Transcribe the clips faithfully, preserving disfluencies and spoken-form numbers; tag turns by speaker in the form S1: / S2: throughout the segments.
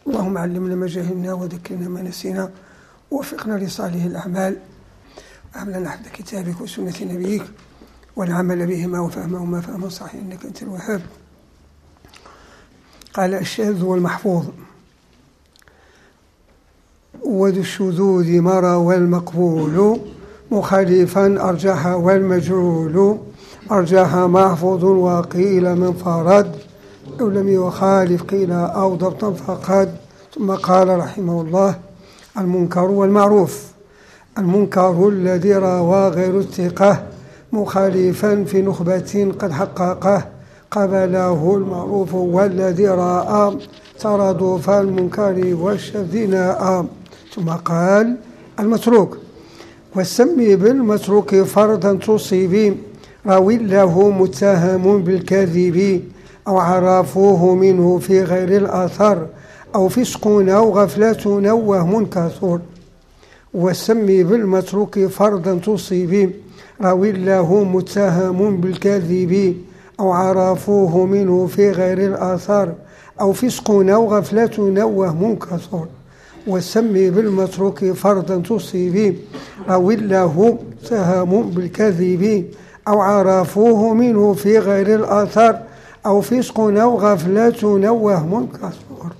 S1: اللهم علمنا ما جهلنا وذكرنا ما نسينا ووفقنا لصالح الأعمال وهب لنا حفظ كتابك وسنة نبيك والعمل بهما وفهمهما فهما صحيح إنك أنت الوهاب. قال الشاذ والمحفوظ: وذو الشذوذ مرى والمقبول مخالفا أرجح والمجعول أرجح محفوظ وقيل من فرد أو لم يخالف قيل أو ضبطا فقد. ثم قال رحمه الله: المنكر والمعروف: المنكر الذي روى غير الثقة مخالفا في نخبة قد حققه قبله المعروف، والذي رأى ترادف المنكر والشذ ناء. ثم قال: المتروك: والسمي بالمتروك فردا تصيب راوي له متهم بالكذب أو عرفوه منه في غير الأثر أو فسق أو غفلة أو وهم كثر. والسمي بالمتروك فردا تصيب راوي له متهم بالكذب أو عرفوه منه في غير الآثار أو فسق أو غفلة أو وهم كثر. والسمي بالمتروك فردا تصيب راوي له متهم بالكذب أو عرفوه منه في غير الآثار أو فسق أو غفلة أو وهم كثر.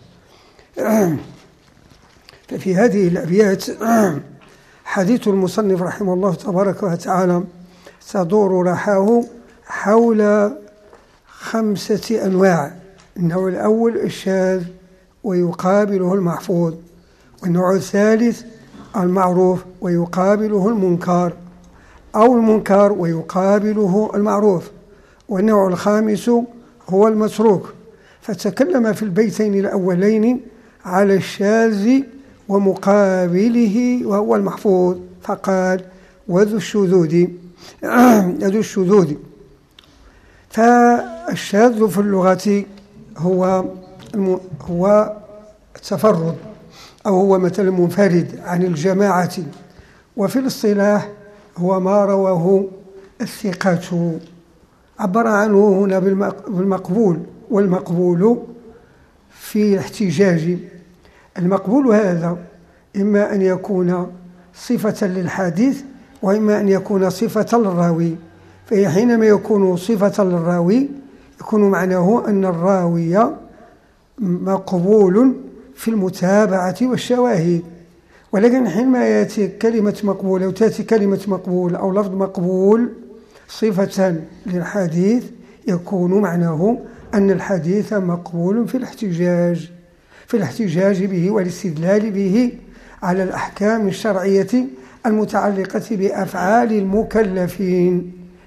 S1: ففي هذه الأبيات حديث المصنف رحمه الله تبارك وتعالى تدور رحاه حول خمسة أنواع. النوع الأول الشاذ ويقابله المحفوظ، والنوع الثالث المعروف ويقابله المنكر أو المنكر ويقابله المعروف، والنوع الخامس هو المتروك. فتكلم في البيتين الأولين على الشاذ ومقابله وهو المحفوظ، فقال: وذو الشذوذ ذو الشذوذ. فالشاذ في اللغة هو هو التفرد أو هو مثلا منفرد عن الجماعة، وفي الاصطلاح هو ما رواه الثقة. عبر عنه هنا بالمقبول، والمقبول في الاحتجاج. المقبول هذا إما أن يكون صفة للحديث وإما أن يكون صفة للراوي. فحينما يكون صفة للراوي يكون معناه أن الراوي مقبول في المتابعة والشواهد. ولكن حينما يأتي كلمة مقبول أو تأتي كلمة مقبول أو لفظ مقبول صفة للحديث يكون معناه أن الحديث مقبول في الاحتجاج في الاحتجاج به والاستدلال به على الأحكام الشرعية المتعلقة بأفعال المكلفين.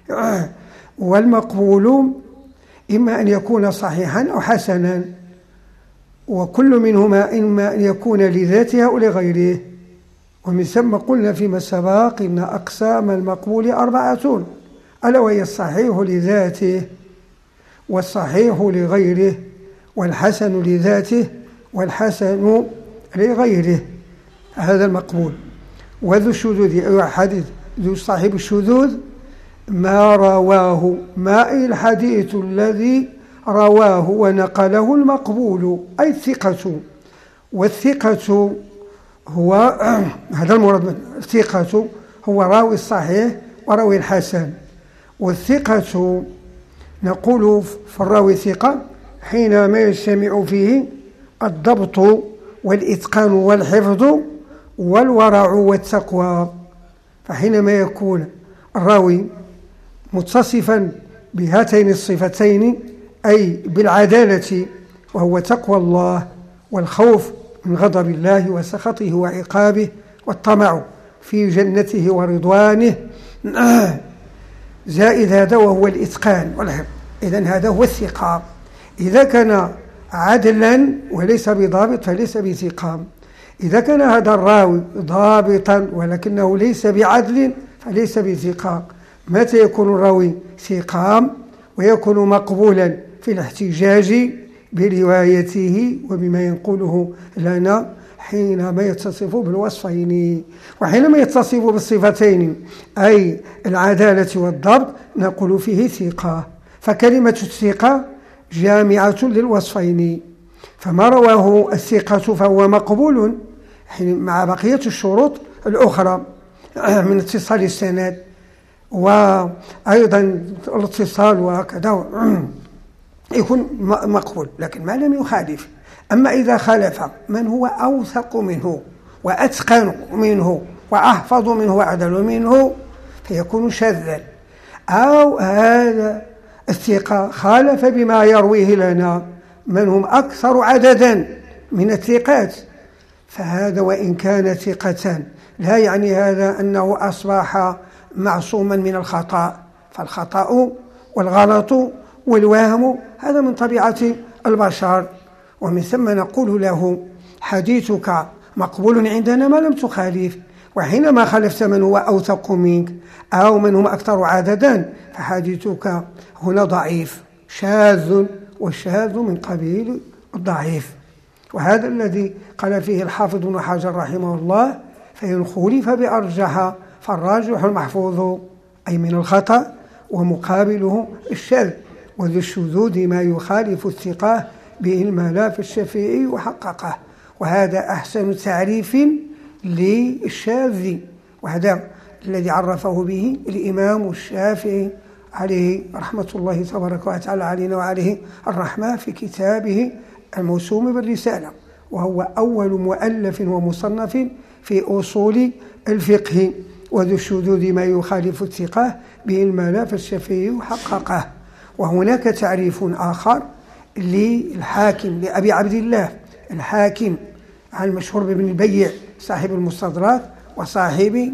S1: والمقبول إما أن يكون صحيحا أو حسنا، وكل منهما إما أن يكون لذاته أو لغيره. ومن ثم قلنا فيما سبق إن أقسام المقبول أربعة، ألا وهي الصحيح لذاته والصحيح لغيره والحسن لذاته والحسن لغيره. هذا المقبول. وذو الشذوذ أي حديث ذو صاحب الشذوذ ما رواه، ما أي الحديث الذي رواه ونقله المقبول أي الثقة. والثقة هو هذا المراد من الثقة، هو راوي الصحيح وراوي الحسن. والثقة نقول في الراوي ثقة حينما يجتمع فيه الضبط والإتقان والحفظ والورع والتقوى. فحينما يكون الراوي متصفا بهاتين الصفتين أي بالعدالة وهو تقوى الله والخوف من غضب الله وسخطه وعقابه والطمع في جنته ورضوانه، زائد هذا وهو الإتقان والحفظ، إذن هذا هو الثقة. إذا كان عدلا وليس بضابط فليس بثقة. إذا كان هذا الراوي ضابطا ولكنه ليس بعدل فليس بثقة. متى يكون الراوي ثقة ويكون مقبولا في الاحتجاج بروايته وبما ينقله لنا حينما يتصف بالوصفين. وحينما يتصف بالصفتين أي العدالة والضبط نقول فيه ثقة. فكلمة الثقة جامعة للوصفين. فما رواه الثقة فهو مقبول مع بقية الشروط الأخرى من اتصال السند وأيضا الاتصال وكذا يكون مقبول، لكن ما لم يخالف. أما إذا خالف من هو أوثق منه وأتقن منه وأحفظ منه وأعدل منه فيكون شاذا، أو هذا الثقة خالف بما يرويه لنا من هم أكثر عددا من الثقات، فهذا وإن كان ثقة لا يعني هذا أنه أصبح معصوما من الخطأ، فالخطأ والغلط والوهم هذا من طبيعة البشر، ومن ثم نقول له حديثك مقبول عندنا ما لم تخالف، وحينما خالفت من هو أوثق منك أو من هم أكثر عددا فحديثك هنا ضعيف شاذ، والشاذ من قبيل الضعيف. وهذا الذي قال فيه الحافظ بن حجر رحمه الله: فإن خولف بأرجح فالراجح المحفوظ، أي من الخطأ، ومقابله الشاذ، وذو الشذوذ ما يخالف الثقة به الملاف الشافعي وحققه. وهذا أحسن تعريف للشاذ، وهذا الذي عرفه به الإمام الشافعي عليه رحمة الله تبارك وتعالى علينا وعليه الرحمة في كتابه الموسوم بالرسالة، وهو أول مؤلف ومصنف في أصول الفقه. وذو الشذوذ ما يخالف الثقة به الملاف الشافعي وحققه. وهناك تعريف آخر للحاكم لأبي عبد الله الحاكم المشهور بابن البيع صاحب المستدرك وصاحب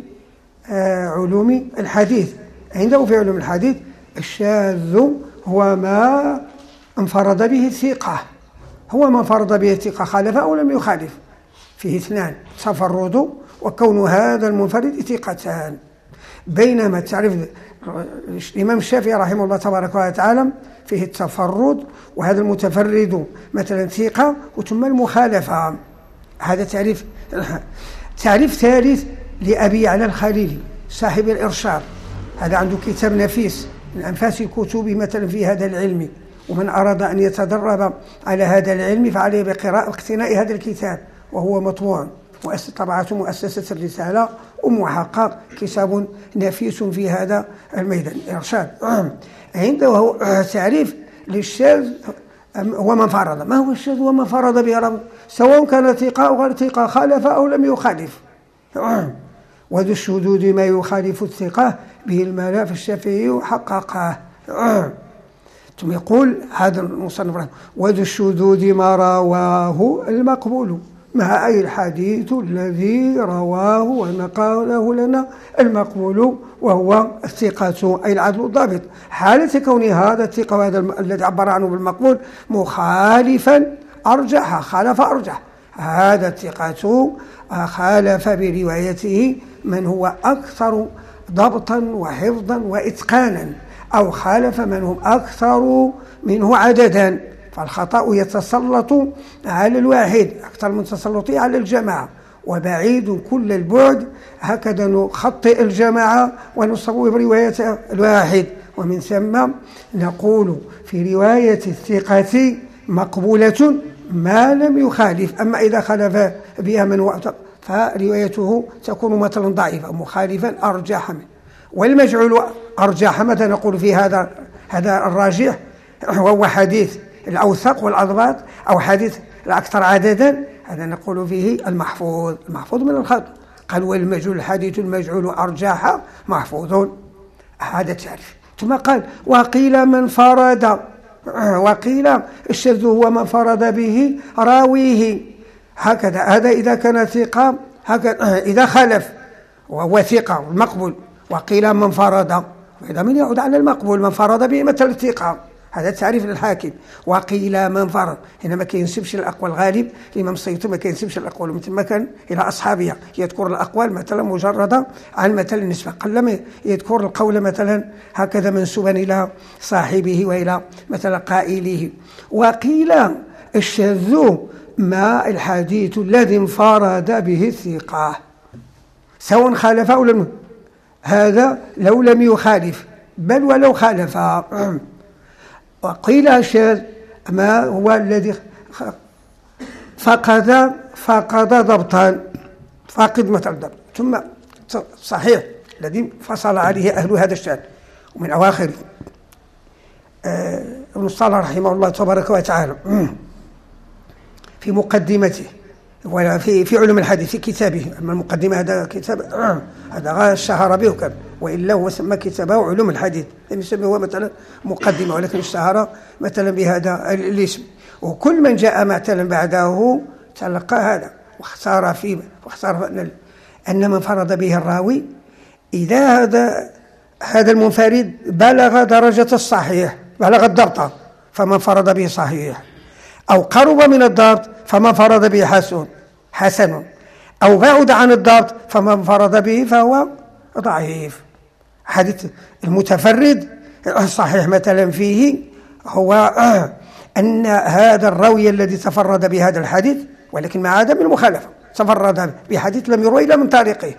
S1: علوم الحديث. عنده في علوم الحديث الشاذ هو ما انفرد به الثقة، هو ما انفرد به الثقة خالف أو لم يخالف، فيه اثنان: تفرد وكون هذا المنفرد ثقتان. بينما تعرف الإمام الشافعي رحمه الله تبارك وتعالى فيه التفرد، وهذا المتفرد مثلا ثقة وثم المخالفة. هذا تعريف. تعريف ثالث لأبي يعلى الخليلي صاحب الإرشاد، هذا عنده كتاب نفيس من أنفاس الكتب مثلا في هذا العلم، ومن أراد أن يتدرب على هذا العلم فعليه بقراءة واقتناء هذا الكتاب، وهو مطبوع طبعته مؤسسة الرسالة ومحقق، كتاب نفيس في هذا الميدان إرشاد. عنده تعريف للشاذ هو من فرض. ما هو الشاذ؟ هو من فرض به سواء كان ثقة أو غير ثقة، خالف أو لم يخالف. وذو الشذوذ ما يخالف الثقة به الملاف الشافعي وحققه. ثم يقول هذا المصنف: وذو الشذوذ ما رواه المقبول، مع أي الحديث الذي رواه ونقله لنا المقبول، وهو الثقة أي العدل الضابط، حالة كون هذا الثقة وهذا الذي عبر عنه بالمقبول مخالفا أرجح، خالف أرجح. هذا الثقة خالف بروايته من هو أكثر ضبطا وحفظا وإتقانا، أو خالف من هم أكثر منه عددا، فالخطأ يتسلط على الواحد أكثر من تسلطه على الجماعة، وبعيد كل البعد هكذا نخطئ الجماعة ونصوب رواية الواحد. ومن ثم نقول في رواية الثقة مقبولة ما لم يخالف، أما إذا خالف بها من وقت فروايته تكون مثلا ضعيفة مخالفا أرجح منه. والمجعول أرجح متى نقول في هذا هذا الراجح وهو حديث الأوثق والأضباط أو حديث الأكثر عددا، هذا نقول فيه المحفوظ، المحفوظ من الخطأ. قال والمجعول الحديث المجعول أرجح محفوظ، هذا تعرف. ثم قال وقيل من فرد، وقيل الشذ هو من فرد به راويه، هكذا. هذا إذا كان ثقة، هكذا إذا خلف وهو ثقة المقبول. وقيل من فرد، إذا من يعود على المقبول من فرد به مثل الثقة، هذا تعريف للحاكم. وقيل من فرد هنا ما كينسبش الأقوال، الغالب الإمام السيوطي ما كينسبش الأقوال مثل ما كان إلى أصحابها، يذكر الأقوال مثلا مجردة عن مثل النسبة، قلما يذكر القول مثلا هكذا منسوبا إلى صاحبه وإلى مثلا قائله. وقيل الشذ ما الحديث الذي انفرد به الثقة سواء خالف أو لم، هذا لو لم يخالف بل ولو خالف. وقيل الشاذ ما هو الذي فقد فقد ضبطا، فاقد مثل الضبط. ثم صحيح الذي فصل عليه أهل هذا الشأن، ومن أواخر ابن الصلاح رحمه الله تبارك وتعالى في مقدمته وفي في علوم الحديث في كتابه. أما المقدمة هذا كتاب هذا اشتهر به كان، وإلا هو سمى كتابه علوم الحديث، لم يسميه هو مثلا مقدمة، ولكن اشتهر مثلا بهذا الاسم. وكل من جاء مثلا بعده تلقى هذا، واختار فيه واختار أن أن من فرض به الراوي إذا هذا هذا المنفرد بلغ درجة الصحيح، بلغ الضبط، فمن فرض به صحيح، أو قرب من الضبط فمن فرض به حسن حسن، أو بعد عن الضبط فمن فرض به فهو ضعيف. حديث المتفرد الصحيح مثلا فيه هو أن هذا الراوي الذي تفرد بهذا الحديث، ولكن مع عدم المخالفة، تفرد بحديث لم يروي إلا من طريقه.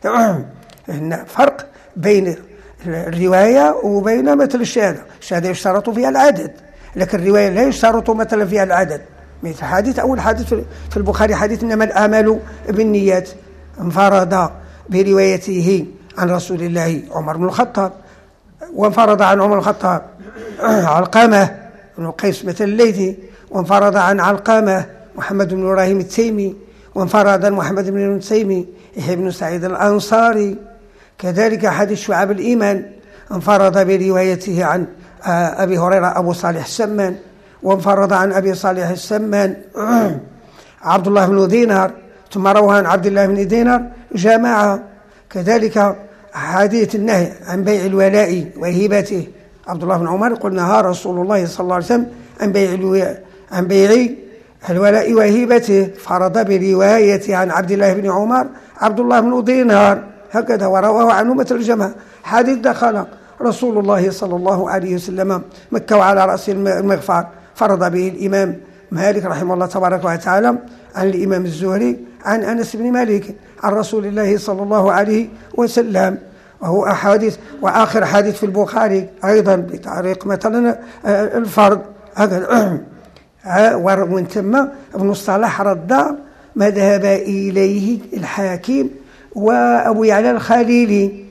S1: هنا فرق بين الرواية وبين مثل الشهادة. الشهادة يشترط فيها العدد، لكن الرواية لا يشترط مثلا فيها العدد. مثل حديث أول حديث في البخاري حديث إنما الأعمال بالنيات، انفرد بروايته عن رسول الله عمر بن الخطاب، وانفرد عن عمر بن الخطاب علقمة بن قيس مثل الليثي، وانفرد عن علقمة محمد بن إبراهيم التيمي، وانفرد عن محمد بن التيمي يحيى بن سعيد الأنصاري. كذلك حديث شعب الإيمان انفرد بروايته عن أبي هريرة أبو صالح السمان، وانفرد عن أبي صالح السمان عبد الله بن دينار، ثم روى عن عبد الله بن دينار جماعة. كذلك حديث النهي عن بيع الولاء وهبته، عبد الله بن عمر قل نهى رسول الله صلى الله عليه وسلم عن بيع عن بيع الولاء وهبته، فرض برواية عن عبد الله بن عمر عبد الله بن دينار هكذا، ورواه عنه مثل الجماعة. حديث دخل رسول الله صلى الله عليه وسلم مكة وعلى رأس المغفر، فرض به الإمام مالك رحمه الله تبارك وتعالى عن الإمام الزهري عن أنس بن مالك عن رسول الله صلى الله عليه وسلم. وهو أحاديث. وآخر حديث في البخاري أيضا بطريق مثلا الفرض هكذا. ومن ثم ابن الصلاح رد ما ذهب إليه الحاكم وأبو يعلى الخليلي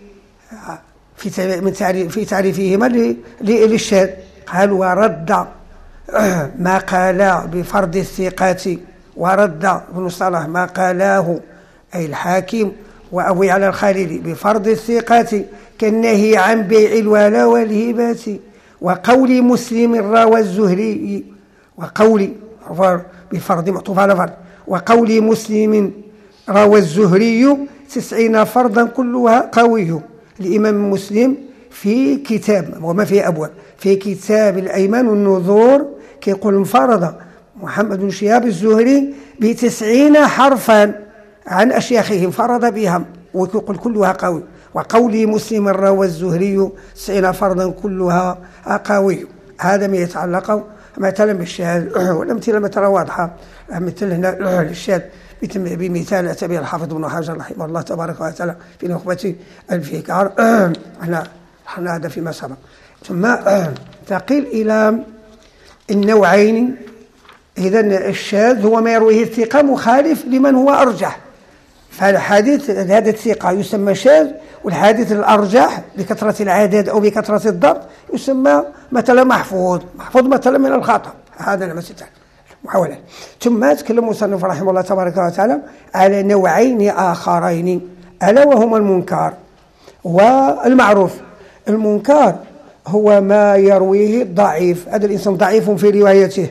S1: في من تعريف في تعريفهما للشاذ، قال ورد ما قال بفرض الثقات، ورد ابن الصلاح ما قاله أي الحاكم وأبو يعلى الخليلي بفرض الثقات كالنهي عن بيع الولاء والهبات، وقول مسلم روى الزهري، وقول بفرض معطوف على فرض، وقول مسلم روى الزهري تسعين فرضا كلها قوي. الإمام مسلم في كتاب وما فيه أبواب في كتاب الأيمان والنذور كيقول انفرض محمد بن شهاب الزهري بتسعين حرفا عن أشياخه، انفرد بها ويقول كلها قوي. وقولي مسلم روى الزهري تسعين فرضا كلها قوي. هذا ما يتعلق مثلا بالشهاد، والأمثلة مثلا واضحة مثل هنا الشهاد بمثال أتى به الحافظ ابن حجر رحمه الله تبارك وتعالى في نخبة الفكر. احنا احنا هذا فيما سبق. ثم تقيل إلى النوعين. إذا الشاذ هو ما يرويه الثقة مخالف لمن هو أرجح، فالحديث هذا الثقة يسمى شاذ، والحديث الأرجح بكثرة العدد أو بكثرة الضبط يسمى مثلا محفوظ، محفوظ مثلا من الخطأ. هذا لما ستعلم محاولة. ثم تكلم المصنف رحمه الله تبارك وتعالى على نوعين آخرين، ألا وهما المنكر والمعروف. المنكر هو ما يرويه الضعيف، هذا الإنسان ضعيف في روايته،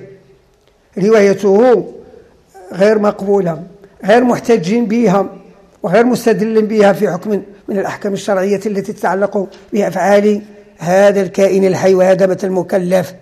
S1: روايته غير مقبولة، غير محتج بها وغير مستدل بها في حكم من الأحكام الشرعية التي تتعلق بأفعال هذا الكائن الحي وهذا مثل المكلف.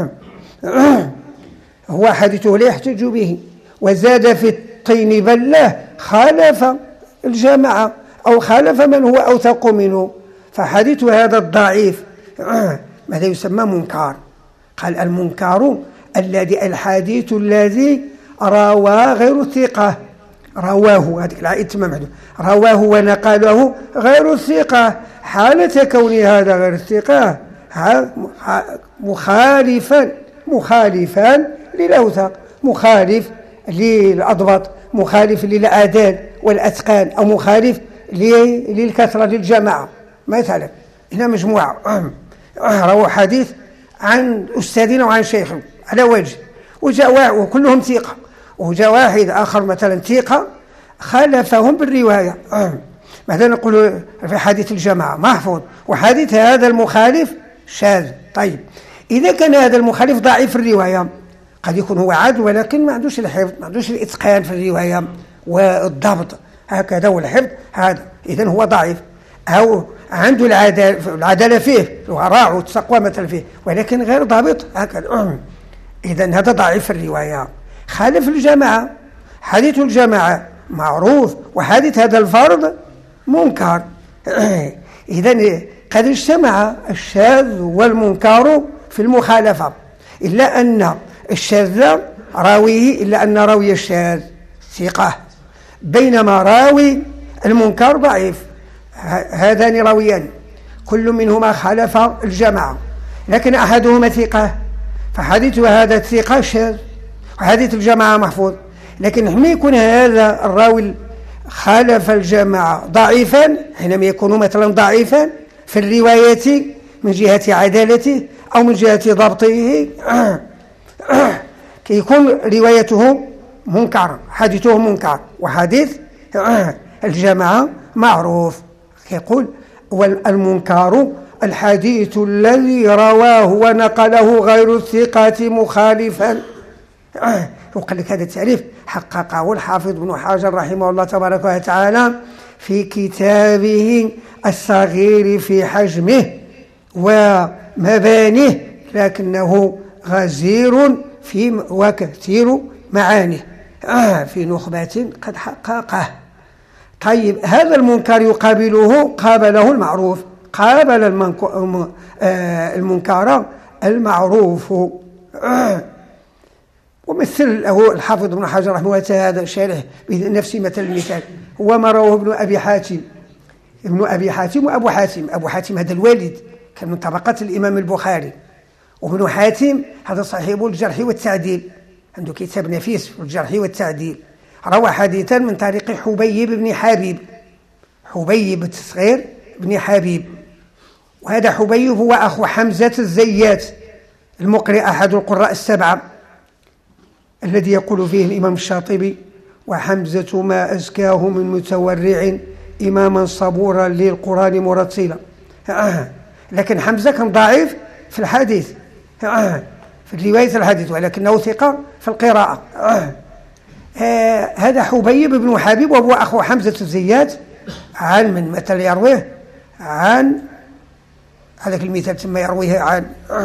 S1: هو حديثه لا يحتج به، وزاد في الطين بلة خالف الجماعة أو خالف من هو أوثق منه، فحديث هذا الضعيف ماذا يسمى منكر. قال المنكر الذي الحديث الذي روى غير الثقة، رواه هذه العائد تمام، رواه ونقله غير الثقة، حالة كون هذا غير الثقة مخالفا مخالفا للأوثق، مخالف للأضبط، مخالف للأعداد والأتقان، أو مخالف للكثرة للجماعة. مثلا هنا مجموعة رووا حديث عن أستاذنا وعن شيخنا على وجه، وجاء وكلهم ثقة، وجاء واحد آخر مثلا ثقة خالفهم بالرواية، مثلا نقول في حديث الجماعة محفوظ، وحديث هذا المخالف شاذ. طيب إذا كان هذا المخالف ضعيف في الرواية، قد يكون هو عادل ولكن ما عندوش الحفظ، ما عندوش الإتقان في الرواية والضبط هكذا والحفظ هذا، إذن هو ضعيف، أو عنده العدالة, العدالة فيه الورع والتقوى مثلا فيه، ولكن غير ضابط هكذا، إذن هذا ضعيف في الرواية. خالف الجماعة، حديث الجماعة معروف، وحديث هذا الفرد منكر. إذن قد اجتمع الشاذ والمنكر في المخالفة، إلا أن الشاذ راويه إلا أن راوي الشاذ ثقة، بينما راوي المنكر ضعيف. هذان راويان كل منهما خالف الجماعة، لكن أحدهما ثقة، فحديث هذا الثقة شاذ، وحديث الجماعة محفوظ. لكن حين يكون هذا الراوي خالف الجماعة ضعيفا، حينما يكون مثلا ضعيفا في الرواية من جهة عدالته أو من جهة ضبطه، كيكون روايته منكر، حديثه منكر، وحديث الجماعة معروف. يقول والمنكر الحديث الذي رواه ونقله غير الثقة مخالفا. وقال لك هذا التعريف حققه الحافظ ابن حجر رحمه الله تبارك وتعالى في كتابه الصغير في حجمه ومبانيه، لكنه غزير في وكثير معانيه في نخبة قد حققه. طيب هذا المنكر يقابله قابله المعروف، قابل المنكر المعروف. ومثل له الحافظ ابن حجر رحمه الله تعالى شارح بنفس مثل المثال هو ما رواه ابن أبي حاتم، ابن أبي حاتم وأبو حاتم. أبو حاتم هذا الوالد كان من طبقات الإمام البخاري، وابن حاتم هذا صاحب الجرح والتعديل، عنده كتاب نفيس في الجرح والتعديل، روى حديثا من طريق حبيب بن حبيب، حبيب التصغير بن حبيب، وهذا حبيب هو أخو حمزة الزيات المقرئ أحد القراء السبعة الذي يقول فيه الإمام الشاطبي وحمزة ما أزكاه من متورع إماما صبورا للقرآن مرتلا. لكن حمزة كان ضعيف في الحديث، في رواية الحديث، ولكنه ثقة في القراءة. آه هذا حبيب بن حبيب وهو أخو حمزة الزيات، عن من مثل يرويه عن هذاك المثال ثم يرويه عن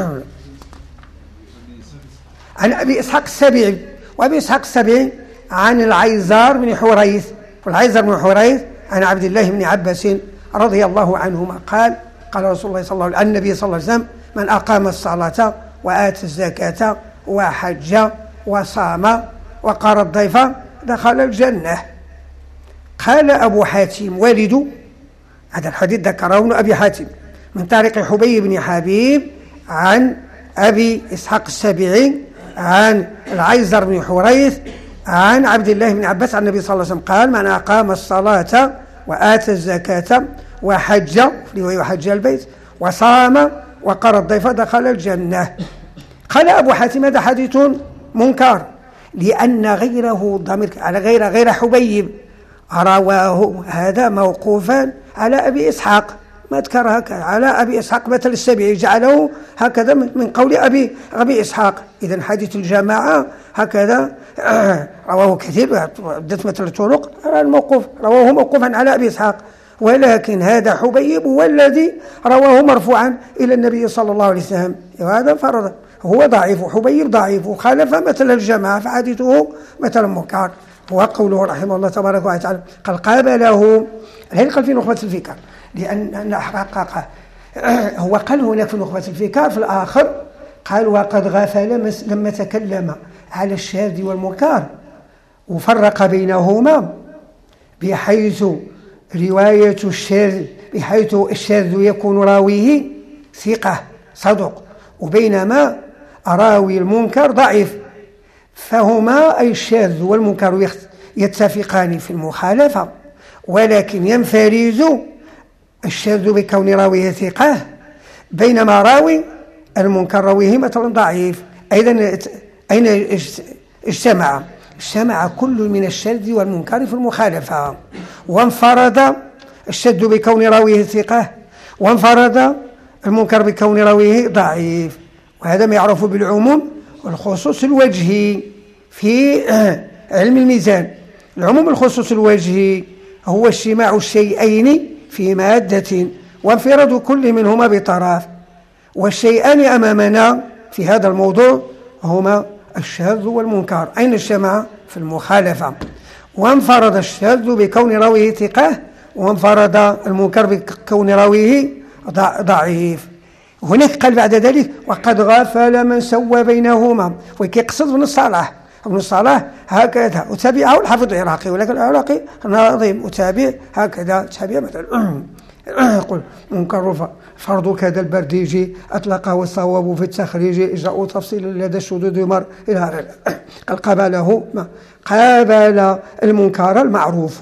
S1: عن أبي إسحاق السبيعي، وأبي إسحاق السبيعي عن العيزار بن حريث، والعيزار بن حريث عن عبد الله بن عباس رضي الله عنهما قال قال رسول الله صلى الله عليه وسلم النبي صلى الله عليه وسلم من أقام الصلاة وآتى الزكاة وحج وصام وقار الضيف دخل الجنة. قال أبو حاتم والد هذا الحديث ذكره ابن أبي حاتم من طريق حبيب بن حبيب عن أبي إسحاق السبيعي عن العيزر بن حريث عن عبد الله بن عباس عن النبي صلى الله عليه وسلم قال من أقام الصلاة وآتى الزكاة وحج وحج البيت وصام وقر الضيف دخل الجنة. قال أبو حاتم هذا حديث منكر لأن غيره ضمير على غير غير حبيب رواه هذا موقوفا على أبي إسحاق، ما ذكر هكذا على أبي إسحاق مثل السبيعي جعله هكذا من قول أبي أبي إسحاق. إذن حديث الجماعة هكذا رواه كثير عدة مثل الطرق الموقوف رواه موقوفا على أبي إسحاق، ولكن هذا حبيب هو الذي رواه مرفوعا إلى النبي صلى الله عليه وسلم، وهذا فرض هو ضعيف، وحبيب ضعيف وخالف مثل الجماعة فحديثه مثل منكر. وقوله رحمه الله تبارك وتعالى قال قابله هل قال في نخبة الفكر لأن حقق هو قال هناك في نخبة الفكر في الآخر قال وقد غفل لما تكلم على الشاذ والمنكر وفرق بينهما بحيث رواية الشاذ بحيث الشاذ يكون راويه ثقة صدق، وبينما راوي المنكر ضعيف، فهما أي الشاذ والمنكر يتفقان في المخالفة، ولكن ينفرز الشاذ بكون راويه ثقة، بينما راوي المنكر راويه مثلا ضعيف. أيضا أين اجتمع؟ اجتمع كل من الشاذ والمنكر في المخالفة، وانفرد الشاذ بكون راويه ثقة، وانفرد المنكر بكون راويه ضعيف. وهذا ما يعرف بالعموم والخصوص الوجهي في علم الميزان. العموم الخصوص الوجهي هو اجتماع الشيئين في مادة وانفراد كل منهما بطرف، والشيئان أمامنا في هذا الموضوع هما الشاذ والمنكر. أين اجتمع؟ في المخالفة. وانفرد الشاذ بكون راويه ثقة، وانفرد المنكر بكون راويه ضعيف. هناك قال بعد ذلك وقد غفل من سوى بينهما، ويقصد ابن الصلاح. ابن الصلاح هكذا وتابعه الحافظ العراقي، ولكن العراقي نظيم وتابع هكذا تابع مثلا يقول منكر فرض كذا البرديجي أطلقه والصواب في التخريج إجراء تفصيل لدى الشذوذ مر إلى قال قابله قابل المنكر المعروف.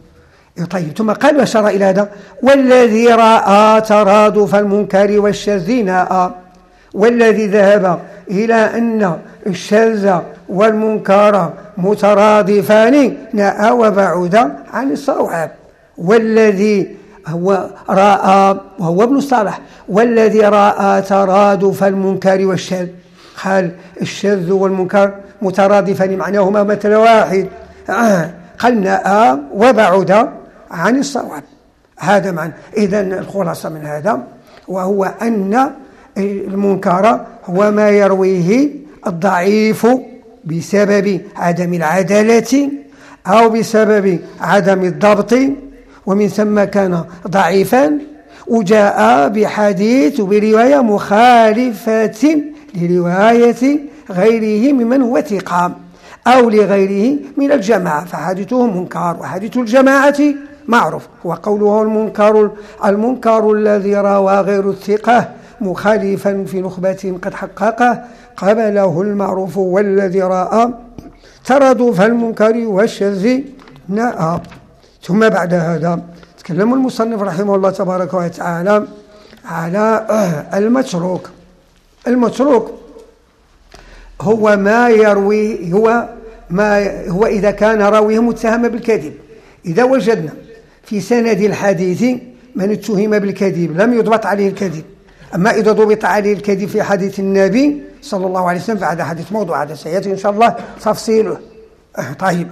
S1: طيب ثم قال وأشار إلى هذا والذي رأى ترادف المنكر والشاذ ناء، والذي ذهب إلى أن الشاذ والمنكر مترادفان ناء وبعد عن الصواب. والذي هو رأى وهو ابن الصلاح والذي رأى ترادف المنكر والشاذ، قال الشاذ والمنكر مترادفان معناهما مثل واحد، قال ناء وبعد عن الصواب. هذا معنى. إذن الخلاصة من هذا وهو أن المنكر هو ما يرويه الضعيف بسبب عدم العدالة أو بسبب عدم الضبط، ومن ثم كان ضعيفا وجاء بحديث برواية مخالفة لرواية غيره ممن هو ثقة أو لغيره من الجماعة، فحديثه منكر. وحديث الجماعة معروف هو قوله المنكر المنكر الذي روى غير الثقة مخالفا في نخبة قد حققه قبله المعروف، والذي رأى ترادف المنكر والشاذ ناء. ثم بعد هذا تكلم المصنف رحمه الله تبارك وتعالى على المتروك. المتروك هو ما يروي هو ما هو إذا كان راويه متهم بالكذب. إذا وجدنا في سند الحديث من اتهم بالكذب لم يضبط عليه الكذب، أما إذا ضبط عليه الكذب في حديث النبي صلى الله عليه وسلم فهذا حديث موضوع، هذا سيأتي إن شاء الله تفصيله. طيب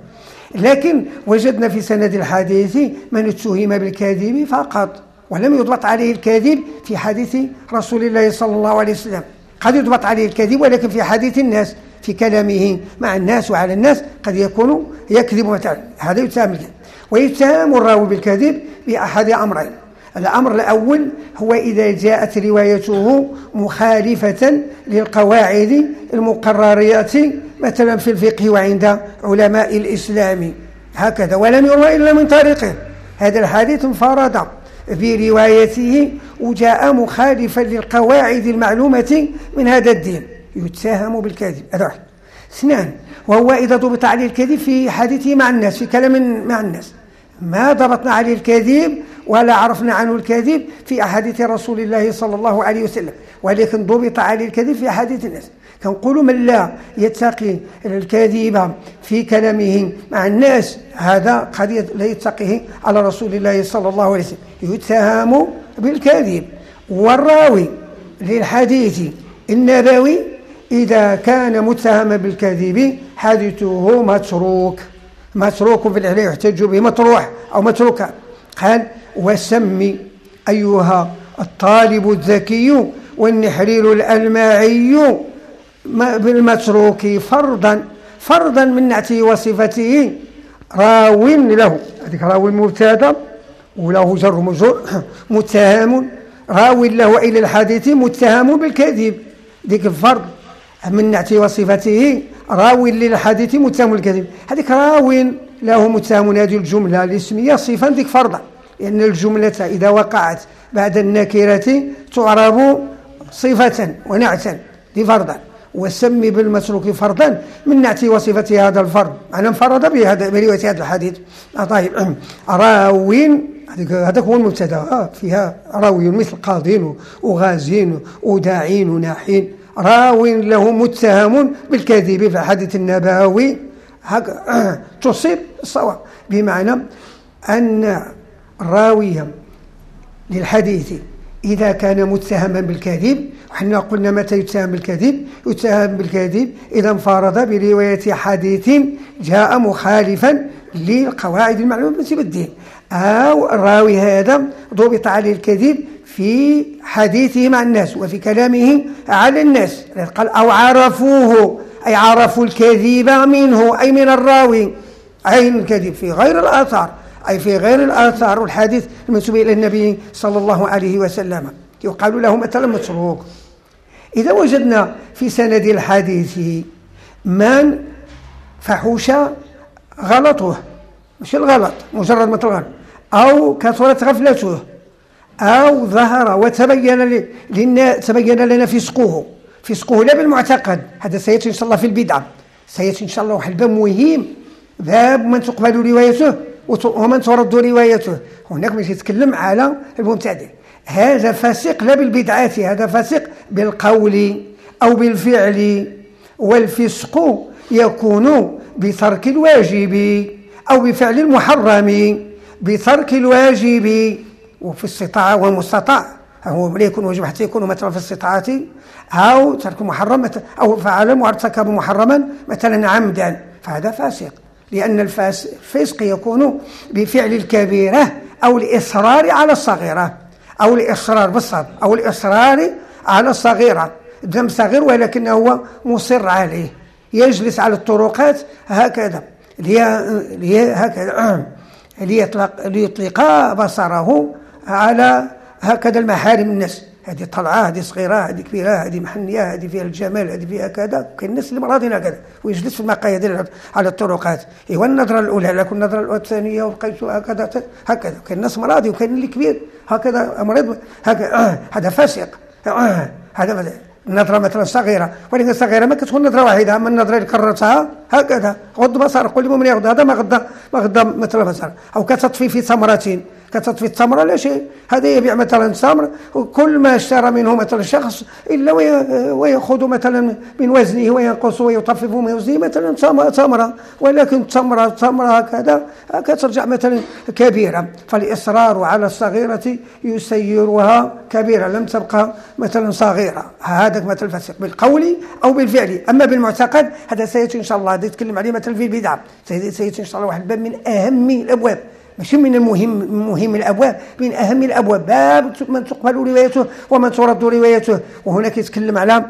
S1: لكن وجدنا في سند الحديث من اتهم بالكذب فقط ولم يضبط عليه الكذب في حديث رسول الله صلى الله عليه وسلم. قد يضبط عليه الكذب ولكن في حديث الناس، في كلامه مع الناس وعلى الناس قد يكون يكذب مثلا، هذا يتهم الكذب. ويتهم الراوي بالكذب بأحد أمرين. الأمر الأول هو إذا جاءت روايته مخالفة للقواعد المقررات مثلا في الفقه وعند علماء الإسلام هكذا، ولم يروى إلا من طريقه، هذا الحديث انفرد بروايته وجاء مخالفا للقواعد المعلومة من هذا الدين، يتهم بالكذب. هذا واحد. اثنان وهو إذا ضبط عليه الكذب في حديثه مع الناس، في كلام مع الناس، ما ضبطنا عليه الكذب ولا عرفنا عنه الكذب في أحاديث رسول الله صلى الله عليه وسلم، ولكن ضبط عليه الكذب في أحاديث الناس. كنقول من لا يتقي الكذب في كلامه مع الناس هذا قد لا يتقيه على رسول الله صلى الله عليه وسلم، يتهم بالكذب. والراوي للحديث النبوي إذا كان متهم بالكذب حديثه متروك، متروك في العلم يحتج به مطروح أو متروكا. قال وسمي أيها الطالب الذكي والنحرير الألماعي بالمتروك فرضا فرضا من نعته وصفته راو له، هذيك راو مبتدا وله جر مجرور، متهم راو له إلى الحديث متهم بالكذب، ذيك الفرض من نعته وصفته راو للحديث متهم بالكذب، هذيك راو له متهم، هذه الجملة الاسمية صفا ذيك فرضا، لأن الجملة إذا وقعت بعد النكرة تعرب صفة ونعتا دي فرضا، وسم بالمتروك فرضا من نعت وصفة هذا الفرض، معنى انفرد بهذا برواية هذا الحديث. طيب راوين هذا هو المبتدا، فيها راوي مثل قاضين وغازين وداعين وناحين، راو له متهم بالكذب في الحديث النبوي تصيب الصواب، بمعنى أن الراوي للحديث إذا كان متهما بالكذب، وحنا قلنا متى يتهم بالكذب؟ يتهم بالكذب إذا انفرد برواية حديث جاء مخالفا للقواعد المعلومة بالدين، أو الراوي هذا ضبط عليه الكذب في حديثه مع الناس وفي كلامه على الناس، قال أو عرفوه أي عرفوا الكذب منه أي من الراوي، أي الكذب في غير الآثار، أي في غير الآثار والحديث المنسوب إلى النبي صلى الله عليه وسلم، يقال له مثلا متروك. إذا وجدنا في سند الحديث من فحوش غلطه، مش الغلط مجرد مثل الغلط، أو كثرت غفلته، أو ظهر وتبين لنا تبين لنا فسقه، فسقه لا بالمعتقد، هذا سيأتي إن شاء الله في البدعة، سيأتي إن شاء الله واحد باب مهم، باب من تقبل روايته ومن ترد روايته. هناك مش يتكلم على المبتدع، هذا فاسق لا بالبدعات، هذا فاسق بالقول أو بالفعل، والفسق يكون بترك الواجب أو بفعل المحرم، بترك الواجب وفي استطاعة والمستطاع، هو لا يكون واجب حتى يكون مثلا في استطاعة، أو ترك محرم أو فعل وارتكب محرما مثلا عمدا، فهذا فاسق، لأن الفسق يكون بفعل الكبيرة أو الإصرار على الصغيرة، أو الإصرار بالصبر، أو الإصرار على الصغيرة، ذنب صغير ولكنه هو مصر عليه، يجلس على الطرقات هكذا لي هكذا ليطلق, ليطلق بصره على هكذا المحارم الناس، هذه طلعة، هذه صغيرة، هذه كبيرة، هذه محنية، هذه فيها الجمال، هذه فيها كذا، كاين الناس اللي مرادين هكذا ويجلس في المقايد على الطرقات، ايوا النظرة الأولى لكن النظرة الثانية وبقيت هكذا هكذا، كاين الناس مرادي وكاين اللي كبير هكذا مريض هكذا، هذا فاسق، هذا النظرة مثلا صغيرة، ولكن الصغيرة ما كتكون نظرة واحدة، أما النظرة اللي كررتها هكذا غض بصر، قل لمن يغض، هذا ما غض ما غض مثلا بصر، أو كتطفي في ثمرة، كتطفي التمر لا شيء، هذا يبيع مثلا تمر وكل ما اشترى منه مثلا شخص إلا ويأخذ مثلا من وزنه وينقص ويطفف من وزنه مثلا تمرة، ولكن تمرة تمرة هكذا كترجع مثلا كبيرة، فالإصرار على الصغيرة يسيرها كبيرة لم تبقى مثلا صغيرة، هذا مثل فاسق بالقول أو بالفعل. أما بالمعتقد هذا سيأتي إن شاء الله، هذا يتكلم عليه مثلا في البدعة، سيأتي إن شاء الله واحد باب من أهم الأبواب، مش من المهم مهم الأبواب، من أهم الأبواب، باب من تقبل روايته ومن ترد روايته. وهناك يتكلم على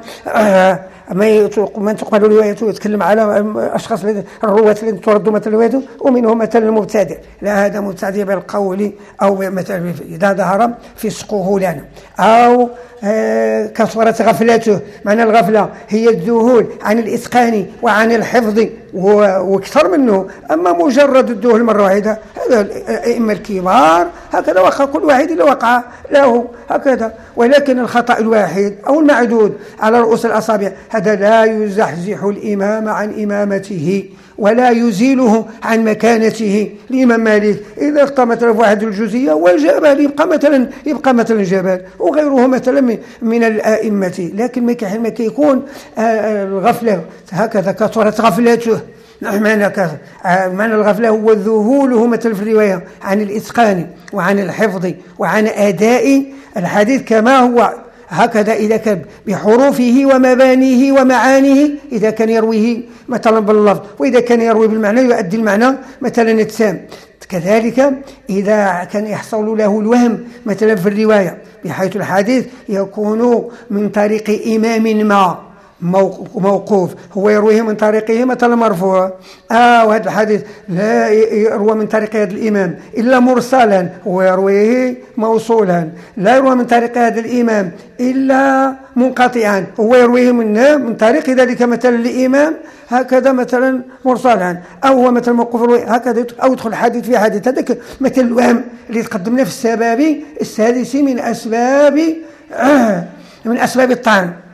S1: من تقبل روايته، يتكلم على أشخاص الرواة الذين ترد مثل روايته، ومنهم مثلا المبتدع، لا هذا مبتدع بالقول أو مثلا إذا ظهر فسقه لنا، أو كثرت غفلته، معنى الغفلة هي الذهول عن الإتقان وعن الحفظ واكثر منه، أما مجرد الذهول مرة واحدة هذا الأئمة الكبار هكذا وقع كل واحد اللي وقع له هكذا، ولكن الخطأ الواحد أو المعدود على رؤوس الأصابع هذا لا يزحزح الإمام عن إمامته ولا يزيله عن مكانته. الإمام مالك إذا اخطأ مثلا في واحد الجزئية والجبل يبقى مثلا يبقى مثلا جبل، وغيره مثلا من الأئمة، لكن ما كيكون الغفلة هكذا كثرت غفلته، معنى كذا معنى الغفلة هو ذهوله مثل في الرواية عن الإتقان وعن الحفظ وعن أداء الحديث كما هو هكذا، إذا كان بحروفه ومبانيه ومعانيه، إذا كان يرويه مثلا باللفظ، وإذا كان يروي بالمعنى يؤدي المعنى مثلا التام. كذلك إذا كان يحصل له الوهم مثلا في الرواية، بحيث الحديث يكون من طريق إمام ما موقوف هو يرويه من طريقه مثلا مرفوع، آه وهذا الحديث لا يروى من طريق هذا الإمام إلا مرسلا، هو يرويه موصولا، لا يروى من طريق هذا الإمام إلا منقطعا، هو يرويه من من طريق ذلك مثلا الإمام هكذا مثلا مرسلا، أو هو مثلا موقوف هكذا، أو يدخل الحديث في حديث. هذاك مثل الوهم اللي تقدمنا في السبب السادس من أسباب آه من أسباب الطعن،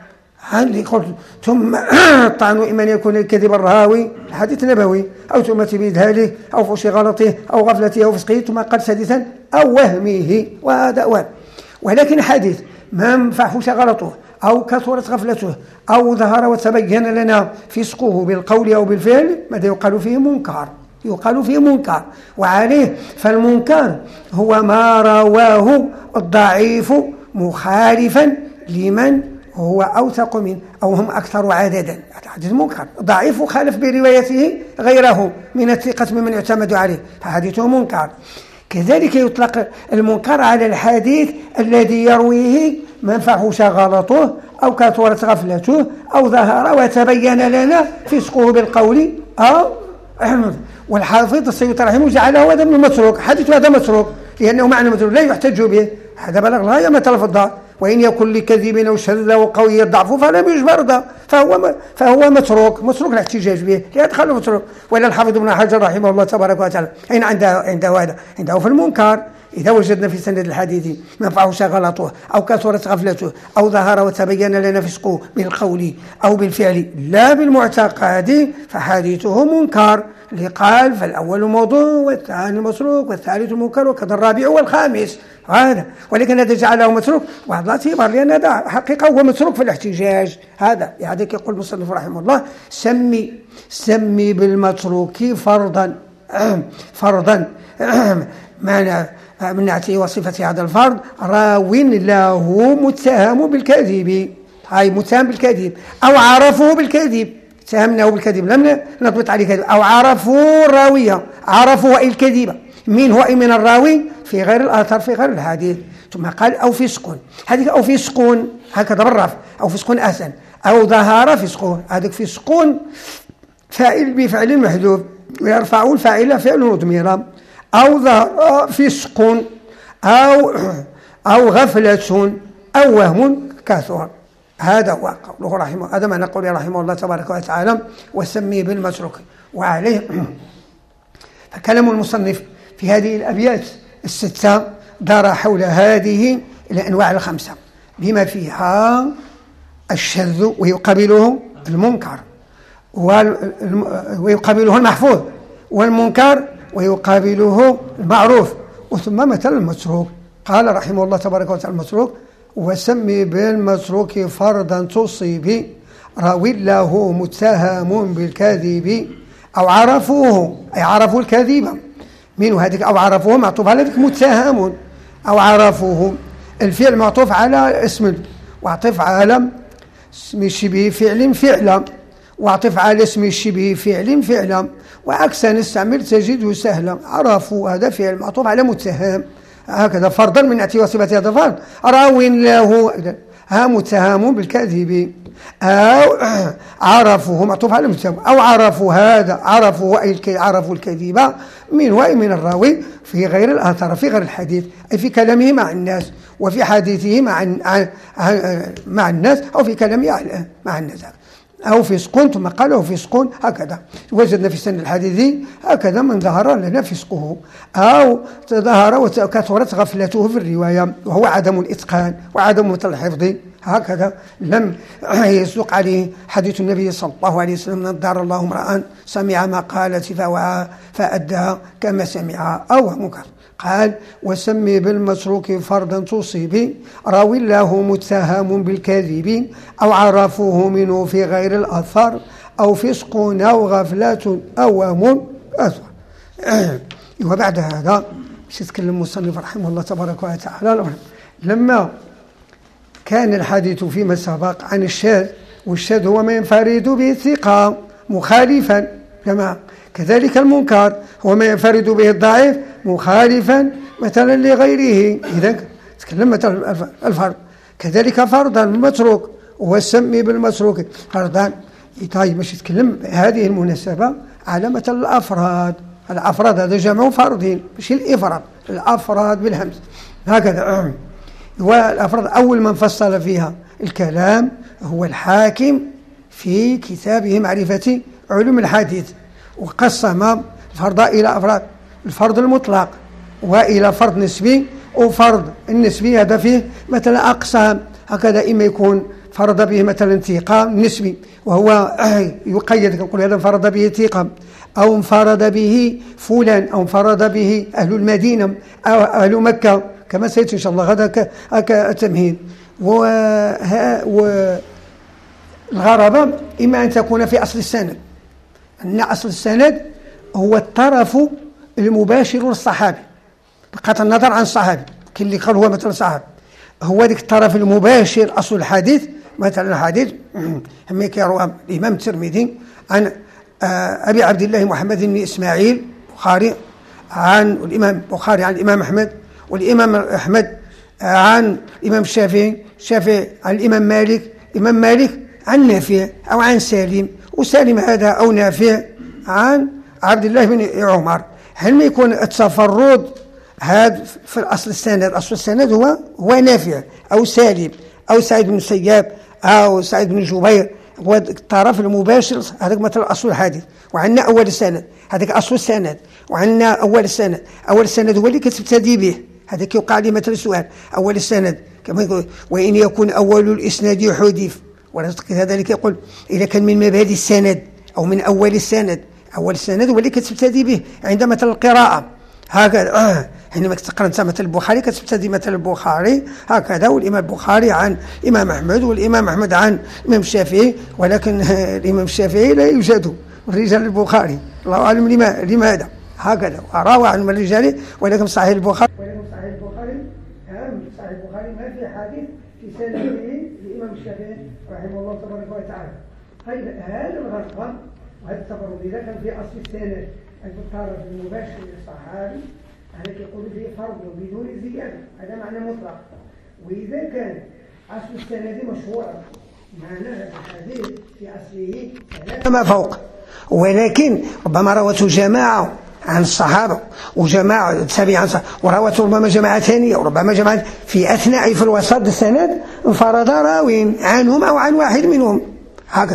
S1: اللي قلت ثم الطعن إما أن يكون الكذب الراوي الحديث النبوي أو تهمة بإذهاله أو فحش غلطه أو غفلته أو فسقه ثم قال سادسا أو وهمه، وهذا وهم. ولكن حديث ما فحش غلطه أو كثرت غفلته أو ظهر وتبين لنا فسقه بالقول أو بالفعل، ماذا يقال فيه؟ منكر، يقال فيه منكر. وعليه فالمنكر هو ما رواه الضعيف مخالفا لمن هو أوثق منه أو هم أكثر عددا. هذا حديث منكر، ضعيف خالف بروايته غيره من الثقة ممن يعتمد عليه، فحديثه منكر. كذلك يطلق المنكر على الحديث الذي يرويه من فحش غلطه أو كثرت غفلته أو ظهر وتبين لنا فسقه بالقول أو والحافظ السيوطي رحمه جعله هذا من المتروك، حديث هذا متروك لأنه معنى متروك لا يحتج به، هذا بلغ الغاية ما تلفظ، وإن يكن لكذب أو شذ وقوي الضعف فلم يجبر ده، فهو فهو متروك متروك الاحتجاج به، يدخل متروك. ولا الحافظ ابن حجر رحمه الله تبارك وتعالى أين عنده عنده هذا؟ عنده في المنكر. إذا وجدنا في سند الحديث من فحش غلطه أو كثرت غفلته أو ظهر وتبين لنا فسقه بالقول أو بالفعل لا بالمعتقد فحديثه منكر. اللي قال فالأول موضوع والثاني مسروق والثالث منكر وكذا الرابع والخامس هذا، ولكن هذا جعله مسروق وهذا اعتبار لأن هذا حقيقة هو مسروق في الاحتجاج. هذا يعني يقول المصنف رحمه الله سمي سمي بالمتروك فرضا فرضا معنى من نعته وصفة هذا الفرض راو له متهم بالكذب، هاي متهم بالكذب أو عرفه بالكذب، اتهمناه بالكذب لم نضبط عليه كذب، أو عرفوا الراوية عرفوا الكذب من هو من الراوي في غير الآثار في غير الحديث. ثم قال أو فسق، هذيك أو فسق هكذا بالرفع أو فسق أحسن أو ظهر فسقه، هذيك فسق فاعل بفعل محذوف ويرفع الفاعل فعل مضمرا، أو ظهر فسق أو أو غفلة أو وهم كثر. هذا هو قوله رحمه، هذا ما نقول رحمه الله تبارك وتعالى وسمي بالمتروك. وعليه فكلام المصنف في هذه الأبيات الستة دار حول هذه الأنواع الخمسة بما فيها الشذ ويقابله المنكر ويقابله المحفوظ، والمنكر ويقابله المعروف، وثم مثل المتروك. قال رحمه الله تبارك وتعالى المتروك وسمي بالمتروك فرضا تصيب راوي له متهم بالكذب أو عرفوه أي عرفوا الكذب منه، هذيك أو عرفوه معطوف على ذلك متهم أو عرفوه الفعل معطوف على اسم وعطف على اسم الشبه فعل فعلا وعطف على اسم الشبه فعل فعلا، وعكسا نستعمل تجده سهلا. عرفوا هذا فعل معطوف على متهم هكذا فرضا من نعته وصفة هذا الفرض راو له ها متهم بالكذب أو عرفوه معطوف على متهم أو عرفوا هذا عرفوا عرفوا الكذب من وإن من الراوي في غير الآثار في غير الحديث، أي في كلامه مع الناس وفي حديثه مع مع الناس أو في كلامه مع الناس، أو فسق ثم قال أو فسق هكذا. وجدنا في سن الحديث هكذا من ظهر لنا فسقه أو ظهر وكثرت غفلته في الرواية وهو عدم الإتقان وعدم الحفظ، هكذا لم يصدق عليه حديث النبي صلى الله عليه وسلم نضر الله امرأ سمع مقالة فوعى فأدى كما سمع أو منكر. قال وسمي بالمتروك فرضا تصيب راوي له متهم بالكذب أو عرفوه منه في غير الأثر أو فسق أو غفلة أو وهم أثر. وبعد هذا مش يتكلم المصنف رحمه الله تبارك وتعالى لما كان الحديث فيما سبق عن الشاذ، والشاذ هو ما ينفرد به الثقة مخالفا كما كذلك المنكر هو ما ينفرد به الضعيف مخالفا مثلا لغيره. إذا تكلم مثلا الفرد كذلك فرضا المتروك وسمي بالمتروك فرضا. طيب مش يتكلم هذه المناسبة على مثل الأفراد، الأفراد هذا جمع فردين مش الإفراد، الأفراد بالهمز هكذا. والأفراد أول من فصل فيها الكلام هو الحاكم في كتابه معرفة علوم الحديث، وقسم الفرض إلى أفراد الفرض المطلق وإلى فرض نسبي وفرض النسبي هذا فيه مثلا أقسام هكذا، إما يكون فرض به مثلا ثقة نسبي وهو يقيد، نقول هذا انفرد به ثقة، أو انفرد به فلان، أو انفرد به أهل المدينة أو أهل مكة كما سيأتي إن شاء الله غدا كتمهيد. والغرابة إما أن تكون في أصل السند، أن أصل السند هو الطرف المباشر للصحابي بقطع النظر عن الصحابي، كاين اللي قال هو مثلا صحابي، هو ذاك الطرف المباشر أصل الحديث. مثلا الحديث هم كيروى الإمام الترمذي عن أبي عبد الله محمد بن إسماعيل البخاري عن الإمام البخاري عن الإمام أحمد، والإمام أحمد عن الإمام الشافعي، الشافعي عن الإمام مالك، الإمام مالك عن نافع أو عن سالم، وسالم هذا أو نافع عن عبد الله بن عمر. هل ما يكون التفرد هذا في الأصل السند؟ أصل السند هو هو نافع أو سالم أو سعيد بن السياب أو سعيد بن جبير، هو الطرف المباشر. هذاك مثلا أصل الحديث. وعندنا أول السند، هذاك أصل السند. وعندنا أول السند، أول السند هو اللي كتبتدي به. هذا كيوقع لي مثلا سؤال أول السند كما يقول وإن يكون أول الإسناد حذف، وكذلك يقول إذا كان من مبادئ السند أو من أول السند. أول السند هو اللي كتبتدي به عند مثلا القراءة هكذا. آه. حينما تقرأ أنت مثل البخاري كتبتدي مثل البخاري هكذا، والإمام البخاري عن الإمام أحمد، والإمام أحمد عن الإمام الشافعي، ولكن الإمام الشافعي لا يوجد رجال البخاري، الله أعلم لماذا هكذا. وروى عن الرجال ولكن صحيح البخاري ولكن صحيح البخاري أهم صحيح البخاري ما في حديث في سنده الإمام الشافعي رحمه الله تبارك وتعالى. طيب هذا الغرض وهذا التفرد إذا كان في أصل السند الطرف المباشر للصحابي هذا يقول فيه فرض بدون زيادة، هذا معنى مطلق. وإذا كان أصل السند مشهورا معناه الحديث في أصله ما فوق، ولكن ربما روته جماعة عن الصحابة وجماعة تابعين عن الصحابة، وروته ربما جماعة ثانية وربما جماعة في أثناء في الوسط السند انفرد راوي عنهم أو عن واحد منهم هكذا.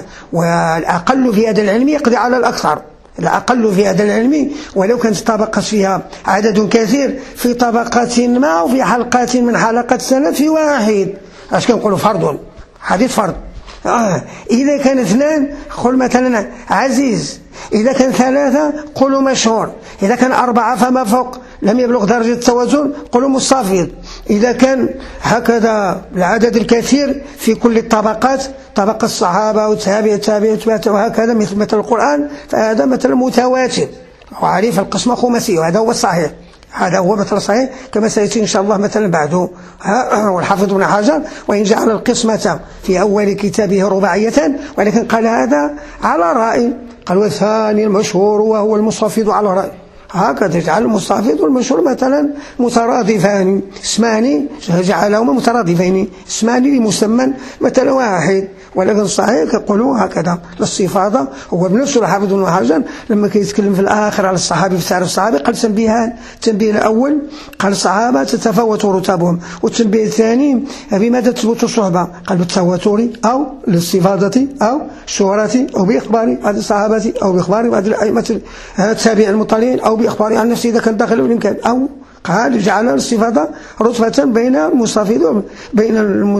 S1: والأقل في هذا العلم يقضي على الأكثر، الأقل في هذا العلم ولو كانت طبقة فيها عدد كثير في طبقة ما أو في حلقات من حلقات السند في واحد، اش كنقولوا فرض حديث فرض. آه. إذا كان اثنان قل مثلا عزيز، إذا كان ثلاثة قلوا مشهور، إذا كان أربعة فما فوق لم يبلغ درجة التوازن قلوا مستفيض. إذا كان هكذا العدد الكثير في كل الطبقات، طبقة الصحابة والتابع التابع وهكذا مثل مثل القرآن، فهذا مثل متواتر وعريف القسمة خماسية، وهذا هو الصحيح، هذا هو مثل صحيح كما سيأتي إن شاء الله مثلا بعده. والحافظ ابن حجر وإن جعل القسمة في أول كتابه رباعية ولكن قال هذا على رأي، قال والثاني المشهور وهو المستفيض على رأي، هكذا جعل المستفيض والمشهور مثلا مترادفان اسمان، جعلهما مترادفين اسمان لمسمى مثلا واحد. ولكن الصحيح يقولوا هكذا للصفاضة. هو بنفسه الحافظ ابن حجر لما كيتكلم في الآخر على الصحابي في تعريف الصحابي قال تنبيهان: التنبيه الأول قال الصحابة تتفاوت رتبهم، والتنبيه الثاني بماذا تثبت الصحبة؟ قال بالتواتر أو للصفاضة أو الشهرة أو بإخبار بعض الصحابة أو بإخبار بعض الأئمة التابعين المطلعين أو بإخبار عن نفسه إذا كان داخل الإمكان، أو قال جعل الصفة رتبة بين المستفيض بين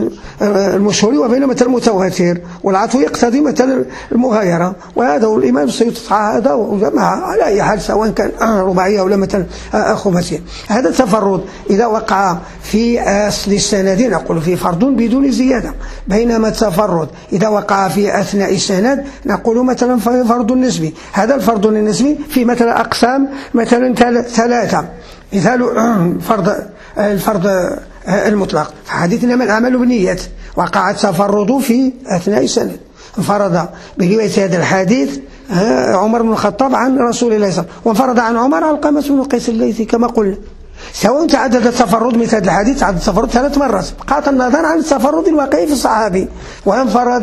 S1: المشهور وبين مثل المتواتر، والعطف يقتضي مثل المغايرة. وهذا هو الإمام السيوطي هذا وجمع على أي حال سواء كان رباعية أو مثل خماسية. هذا التفرد إذا وقع في أصل السند نقول فيه فرض بدون زيادة، بينما التفرد إذا وقع في أثناء السند نقول مثلا فرض نسبي. هذا الفرض النسبي في مثلا أقسام مثلا ثلاثة. مثال فرض الفرض المطلق في حديثنا من الأعمال بالنيات، وقع التفرد في أثناء السند، انفرد برواية هذا الحديث عمر بن الخطاب عن رسول الله صلى الله عليه وسلم، وانفرد عن عمر علقمة بن قيس الليثي كما قلنا. سواء تعدد التفرد مثل هذا الحديث تعدد التفرد ثلاث مرات بقاطع النظر عن التفرد الواقعي في الصحابي، وانفرد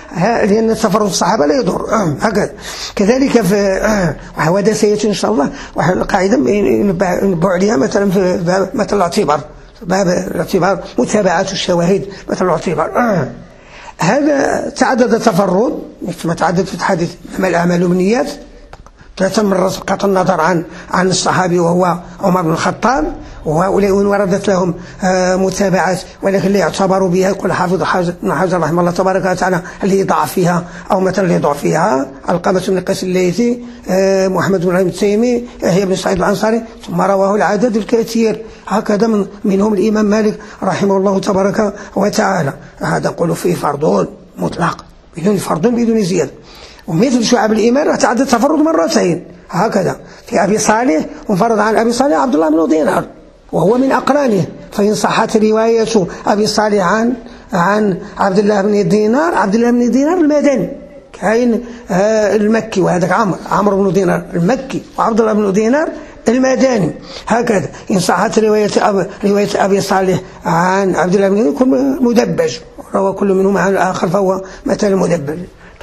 S1: لأن التفرد في الصحابة لا يضر هكذا. كذلك في وهذا سيأتي إن شاء الله قاعدة نبع عليها مثلا في باب مثل الاعتبار، باب الاعتبار متابعة الشواهد مثل الاعتبار. هذا تعدد التفرد مثل ما تعدد في الحديث ما الأعمال بالنيات ثلاثة مرات بقطع النظر عن عن الصحابي وهو عمر بن الخطاب، وهؤلاء وإن وردت لهم متابعات ولكن لا يعتبروا بها. يقول حافظ ابن حجر رحمه الله تبارك وتعالى اللي ضعف فيها أو مثلا اللي ضعف فيها علقمة بن قيس الليثي، محمد بن التيمي، يحيى بن سعيد الأنصاري، ثم رواه العدد الكثير هكذا من منهم الإمام مالك رحمه الله تبارك وتعالى. هذا نقول فيه فرض مطلق بدون فرض بدون زيادة. ومثل شعب الإيمان تعدد التفرد مرتين هكذا في أبي صالح، وانفرد عن أبي صالح عبد الله بن دينار وهو من أقرانه، فإن صحت رواية أبي صالح عن عن عبد الله بن دينار، عبد الله بن دينار المدني كاين آه المكي، وهذاك عمرو عمرو بن دينار المكي، وعبد الله بن دينار المدني هكذا. إن صحت رواية أب رواية أبي صالح عن عبد الله بن دينار يكون مدبج، روى كل منهما عن الآخر فهو مثل مدبج.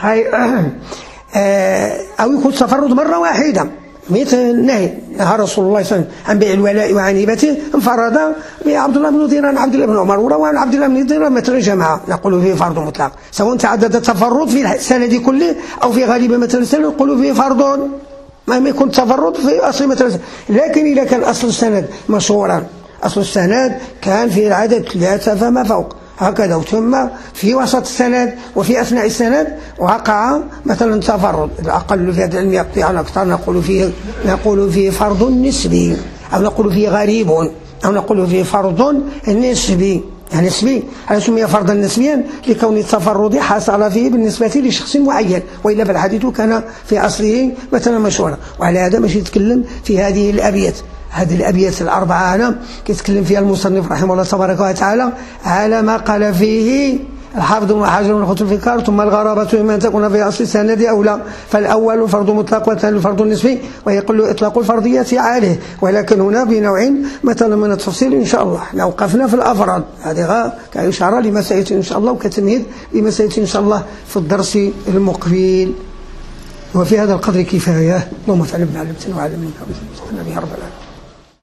S1: أو يكون تفرد مرة واحدة مثل النهي، نهى رسول الله صلى الله عليه وسلم عن بيع الولاء وعن هبته، انفرد بعبد الله بن دينار عن عبد الله بن عمر، وروى عن عبد الله بن دينار مثل جماعة نقول فيه فرض مطلق، سواء تعدد التفرد في السند كله أو في غالب مثل السند نقول فيه فرض، ما يكون تفرد في أصل مثل السند. لكن إذا كان أصل السند مشهورا، أصل السند كان في العدد ثلاثة فما فوق هكذا، ثم في وسط السند وفي أثناء السند وقع مثلا تفرد، الأقل في هذا العلم يقضي على أكثر، نقول فيه نقول فيه فرض نسبي، أو نقول فيه غريب، أو نقول فيه فرض نسبي. يعني نسبي هذا سمي فرضا نسبيا لكون التفرد حصل فيه بالنسبة لشخص معين، وإلا فالحديث كان في أصله مثلا مشهورا. وعلى هذا ماشي يتكلم في هذه الأبيات، هذه الأبيات الأربعة أنا كيتكلم فيها المصنف رحمه الله تبارك وتعالى على ما قال فيه الحافظ بن حجر من خطوط الفكار. ثم الغرابة إما أن تكون في أصل السند أولى، فالأول فرض مطلق والثاني فرض نسبي، ويقل إطلاق الفرضية عليه، ولكن هنا بنوع مثلا من التفصيل إن شاء الله. لو وقفنا في الأفراد هذه كإشارة لمسائل إن شاء الله وكتمهيد لمسائل إن شاء الله في الدرس المقبل. وفي هذا القدر كفاية. اللهم فعل بنا علمتنا وعلمنا وعلمنا رب العالمين.